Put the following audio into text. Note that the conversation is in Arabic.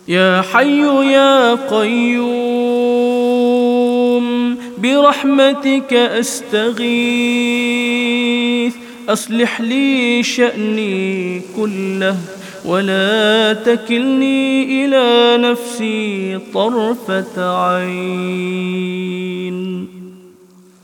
يا حي يا قيوم برحمتك أستغيث، أصلح لي شأني كله ولا تكلني إلى نفسي طرفة عين.